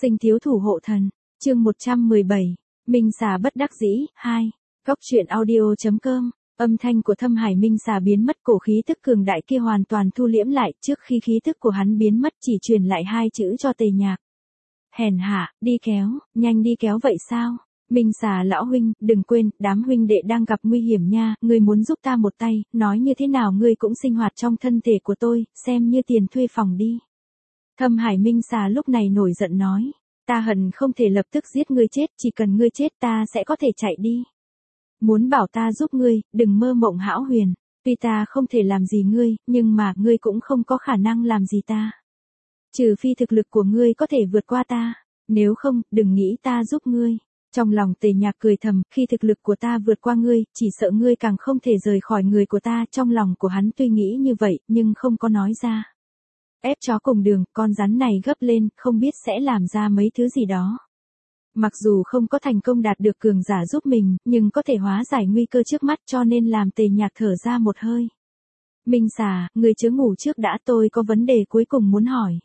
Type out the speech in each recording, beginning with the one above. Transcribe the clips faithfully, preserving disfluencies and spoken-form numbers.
Sinh thiếu thủ hộ thần, chương một trăm mười bảy, Minh xà bất đắc dĩ, hai. Góc truyện audio chấm com, âm thanh của Thâm Hải Minh xà biến mất, cổ khí tức cường đại kia hoàn toàn thu liễm lại, trước khi khí tức của hắn biến mất chỉ truyền lại hai chữ cho Tề Nhạc. Hèn hạ, đi kéo, nhanh đi kéo vậy sao? Minh xà lão huynh, đừng quên, đám huynh đệ đang gặp nguy hiểm nha, ngươi muốn giúp ta một tay, nói như thế nào ngươi cũng sinh hoạt trong thân thể của tôi, xem như tiền thuê phòng đi. Thâm Hải Minh xà lúc này nổi giận nói, ta hận không thể lập tức giết ngươi chết, chỉ cần ngươi chết ta sẽ có thể chạy đi. Muốn bảo ta giúp ngươi, đừng mơ mộng hão huyền, tuy ta không thể làm gì ngươi, nhưng mà ngươi cũng không có khả năng làm gì ta. Trừ phi thực lực của ngươi có thể vượt qua ta, nếu không, đừng nghĩ ta giúp ngươi. Trong lòng Tề Nhạc cười thầm, khi thực lực của ta vượt qua ngươi, chỉ sợ ngươi càng không thể rời khỏi người của ta. Trong lòng của hắn tuy nghĩ như vậy, nhưng không có nói ra. Ép chó cùng đường, con rắn này gấp lên, không biết sẽ làm ra mấy thứ gì đó. Mặc dù không có thành công đạt được cường giả giúp mình, nhưng có thể hóa giải nguy cơ trước mắt, cho nên làm Tề Nhạc thở ra một hơi. Minh xà, ngươi chớ ngủ trước đã, tôi có vấn đề cuối cùng muốn hỏi.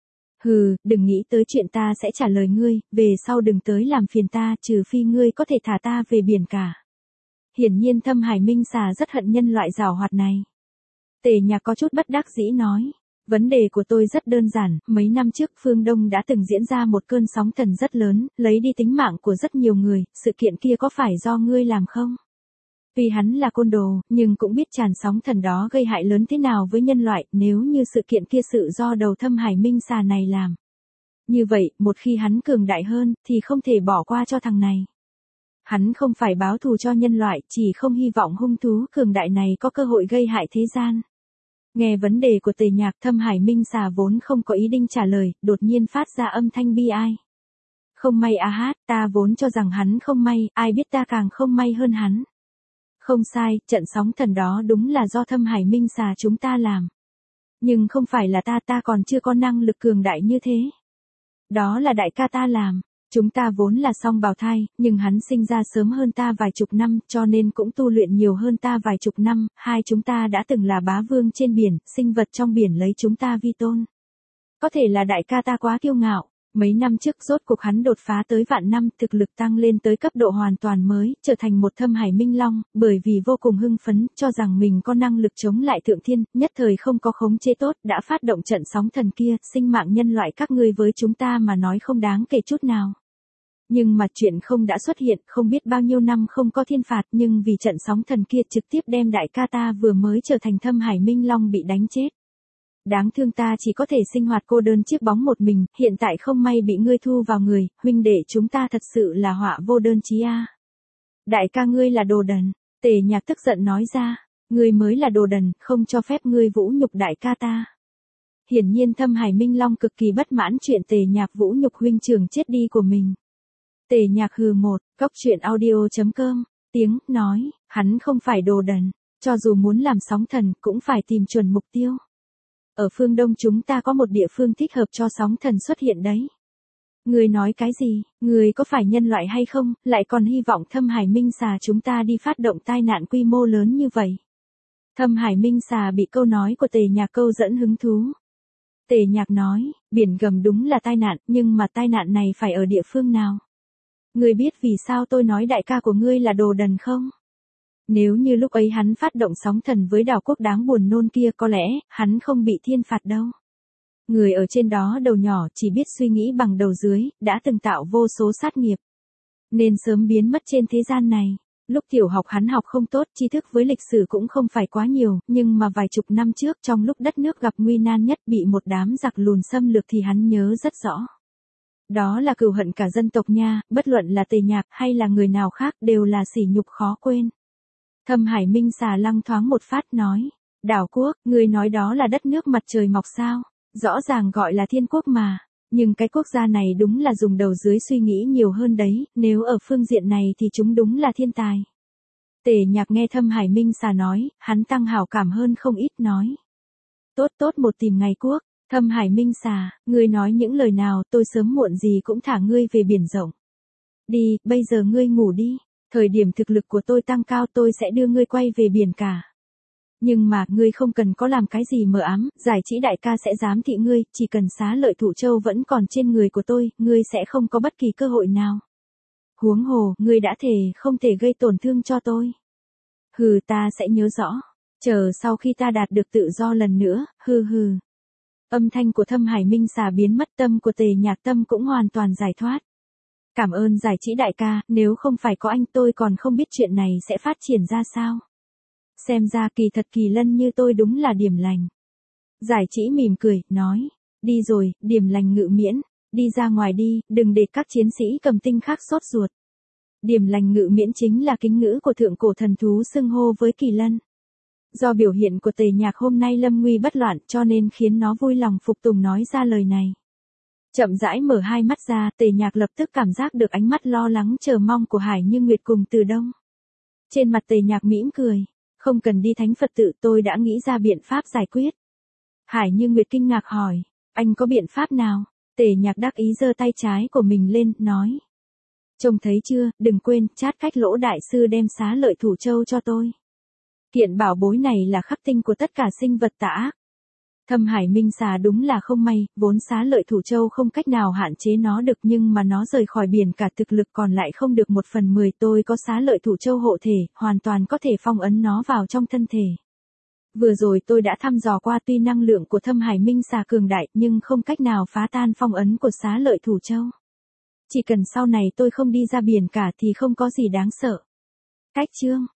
Hừ, đừng nghĩ tới chuyện ta sẽ trả lời ngươi, về sau đừng tới làm phiền ta, trừ phi ngươi có thể thả ta về biển cả. Hiển nhiên Thâm Hải Minh xà rất hận nhân loại giảo hoạt này. Tề Nhạc có chút bất đắc dĩ nói, vấn đề của tôi rất đơn giản, mấy năm trước phương Đông đã từng diễn ra một cơn sóng thần rất lớn, lấy đi tính mạng của rất nhiều người, sự kiện kia có phải do ngươi làm không? Tuy hắn là côn đồ, nhưng cũng biết tràn sóng thần đó gây hại lớn thế nào với nhân loại, nếu như sự kiện kia sự do đầu Thâm Hải Minh xà này làm. Như vậy, một khi hắn cường đại hơn, thì không thể bỏ qua cho thằng này. Hắn không phải báo thù cho nhân loại, chỉ không hy vọng hung thú cường đại này có cơ hội gây hại thế gian. Nghe vấn đề của Tề Nhạc, Thâm Hải Minh xà vốn không có ý định trả lời, đột nhiên phát ra âm thanh bi ai. Không may a hát, ta vốn cho rằng hắn không may, ai biết ta càng không may hơn hắn. Không sai, trận sóng thần đó đúng là do Thâm Hải Minh xà chúng ta làm. Nhưng không phải là ta, ta còn chưa có năng lực cường đại như thế. Đó là đại ca ta làm. Chúng ta vốn là song bào thai, nhưng hắn sinh ra sớm hơn ta vài chục năm, cho nên cũng tu luyện nhiều hơn ta vài chục năm, hai chúng ta đã từng là bá vương trên biển, sinh vật trong biển lấy chúng ta vi tôn. Có thể là đại ca ta quá kiêu ngạo, mấy năm trước rốt cuộc hắn đột phá tới vạn năm, thực lực tăng lên tới cấp độ hoàn toàn mới, trở thành một Thâm Hải Minh Long, bởi vì vô cùng hưng phấn, cho rằng mình có năng lực chống lại thượng thiên, nhất thời không có khống chế tốt, đã phát động trận sóng thần kia, sinh mạng nhân loại các ngươi với chúng ta mà nói không đáng kể chút nào. Nhưng mà chuyện không đã xuất hiện, không biết bao nhiêu năm không có thiên phạt, nhưng vì trận sóng thần kia trực tiếp đem đại ca ta vừa mới trở thành Thâm Hải Minh Long bị đánh chết. Đáng thương ta chỉ có thể sinh hoạt cô đơn chiếc bóng một mình, hiện tại không may bị ngươi thu vào người, huynh đệ chúng ta thật sự là họa vô đơn chí a. Đại ca ngươi là đồ đần, Tề Nhạc tức giận nói ra, ngươi mới là đồ đần, không cho phép ngươi vũ nhục đại ca ta. Hiển nhiên Thâm Hải Minh Long cực kỳ bất mãn chuyện Tề Nhạc vũ nhục huynh trưởng chết đi của mình. Tề Nhạc hừ một, góc truyện audio chấm com, tiếng, nói, hắn không phải đồ đần, cho dù muốn làm sóng thần cũng phải tìm chuẩn mục tiêu. Ở phương Đông chúng ta có một địa phương thích hợp cho sóng thần xuất hiện đấy. Người nói cái gì, người có phải nhân loại hay không, lại còn hy vọng Thâm Hải Minh xà chúng ta đi phát động tai nạn quy mô lớn như vậy. Thâm Hải Minh xà bị câu nói của Tề Nhạc câu dẫn hứng thú. Tề Nhạc nói, biển gầm đúng là tai nạn, nhưng mà tai nạn này phải ở địa phương nào? Ngươi biết vì sao tôi nói đại ca của ngươi là đồ đần không? Nếu như lúc ấy hắn phát động sóng thần với đảo quốc đáng buồn nôn kia có lẽ, hắn không bị thiên phạt đâu. Người ở trên đó đầu nhỏ chỉ biết suy nghĩ bằng đầu dưới, đã từng tạo vô số sát nghiệp. Nên sớm biến mất trên thế gian này. Lúc tiểu học hắn học không tốt, tri thức với lịch sử cũng không phải quá nhiều, nhưng mà vài chục năm trước trong lúc đất nước gặp nguy nan nhất bị một đám giặc lùn xâm lược thì hắn nhớ rất rõ. Đó là cừu hận cả dân tộc nha, bất luận là Tề Nhạc hay là người nào khác đều là sỉ nhục khó quên. Thâm Hải Minh xà lăng thoáng một phát nói, đảo quốc, người nói đó là đất nước mặt trời mọc sao, rõ ràng gọi là thiên quốc mà, nhưng cái quốc gia này đúng là dùng đầu dưới suy nghĩ nhiều hơn đấy, nếu ở phương diện này thì chúng đúng là thiên tài. Tề Nhạc nghe Thâm Hải Minh xà nói, hắn tăng hảo cảm hơn không ít nói. Tốt tốt một tìm ngày quốc. Thâm Hải Minh xà, ngươi nói những lời nào tôi sớm muộn gì cũng thả ngươi về biển rộng. Đi, bây giờ ngươi ngủ đi, thời điểm thực lực của tôi tăng cao tôi sẽ đưa ngươi quay về biển cả. Nhưng mà, ngươi không cần có làm cái gì mờ ám, giải trí đại ca sẽ giám thị ngươi, chỉ cần xá lợi thủ châu vẫn còn trên người của tôi, ngươi sẽ không có bất kỳ cơ hội nào. Huống hồ, ngươi đã thề không thể gây tổn thương cho tôi. Hừ, ta sẽ nhớ rõ. Chờ sau khi ta đạt được tự do lần nữa, hừ hừ. Âm thanh của Thâm Hải Minh Xà biến mất, tâm của Tề Nhạc Tâm cũng hoàn toàn giải thoát. Cảm ơn giải trí đại ca, nếu không phải có anh tôi còn không biết chuyện này sẽ phát triển ra sao. Xem ra kỳ thật Kỳ Lân như tôi đúng là điểm lành. Giải trí mỉm cười, nói, đi rồi, điểm lành ngự miễn, đi ra ngoài đi, đừng để các chiến sĩ cầm tinh khác sốt ruột. Điểm lành ngự miễn chính là kính ngữ của thượng cổ thần thú xưng hô với Kỳ Lân. Do biểu hiện của Tề Nhạc hôm nay lâm nguy bất loạn cho nên khiến nó vui lòng phục tùng nói ra lời này. Chậm rãi mở hai mắt ra, Tề Nhạc lập tức cảm giác được ánh mắt lo lắng chờ mong của Hải Như Nguyệt cùng Từ Đông. Trên mặt Tề Nhạc mỉm cười, không cần đi thánh Phật tự, tôi đã nghĩ ra biện pháp giải quyết. Hải Như Nguyệt kinh ngạc hỏi, anh có biện pháp nào? Tề Nhạc đắc ý giơ tay trái của mình lên, nói. Trông thấy chưa, đừng quên, chát cách Lỗ đại sư đem xá lợi thủ châu cho tôi. Kiện bảo bối này là khắc tinh của tất cả sinh vật tà ác. Thâm Hải Minh Xà đúng là không may, vốn xá lợi thủ châu không cách nào hạn chế nó được nhưng mà nó rời khỏi biển cả thực lực còn lại không được một phần mười. Tôi có xá lợi thủ châu hộ thể, hoàn toàn có thể phong ấn nó vào trong thân thể. Vừa rồi tôi đã thăm dò qua, tuy năng lượng của Thâm Hải Minh Xà cường đại nhưng không cách nào phá tan phong ấn của xá lợi thủ châu. Chỉ cần sau này tôi không đi ra biển cả thì không có gì đáng sợ. Cách chương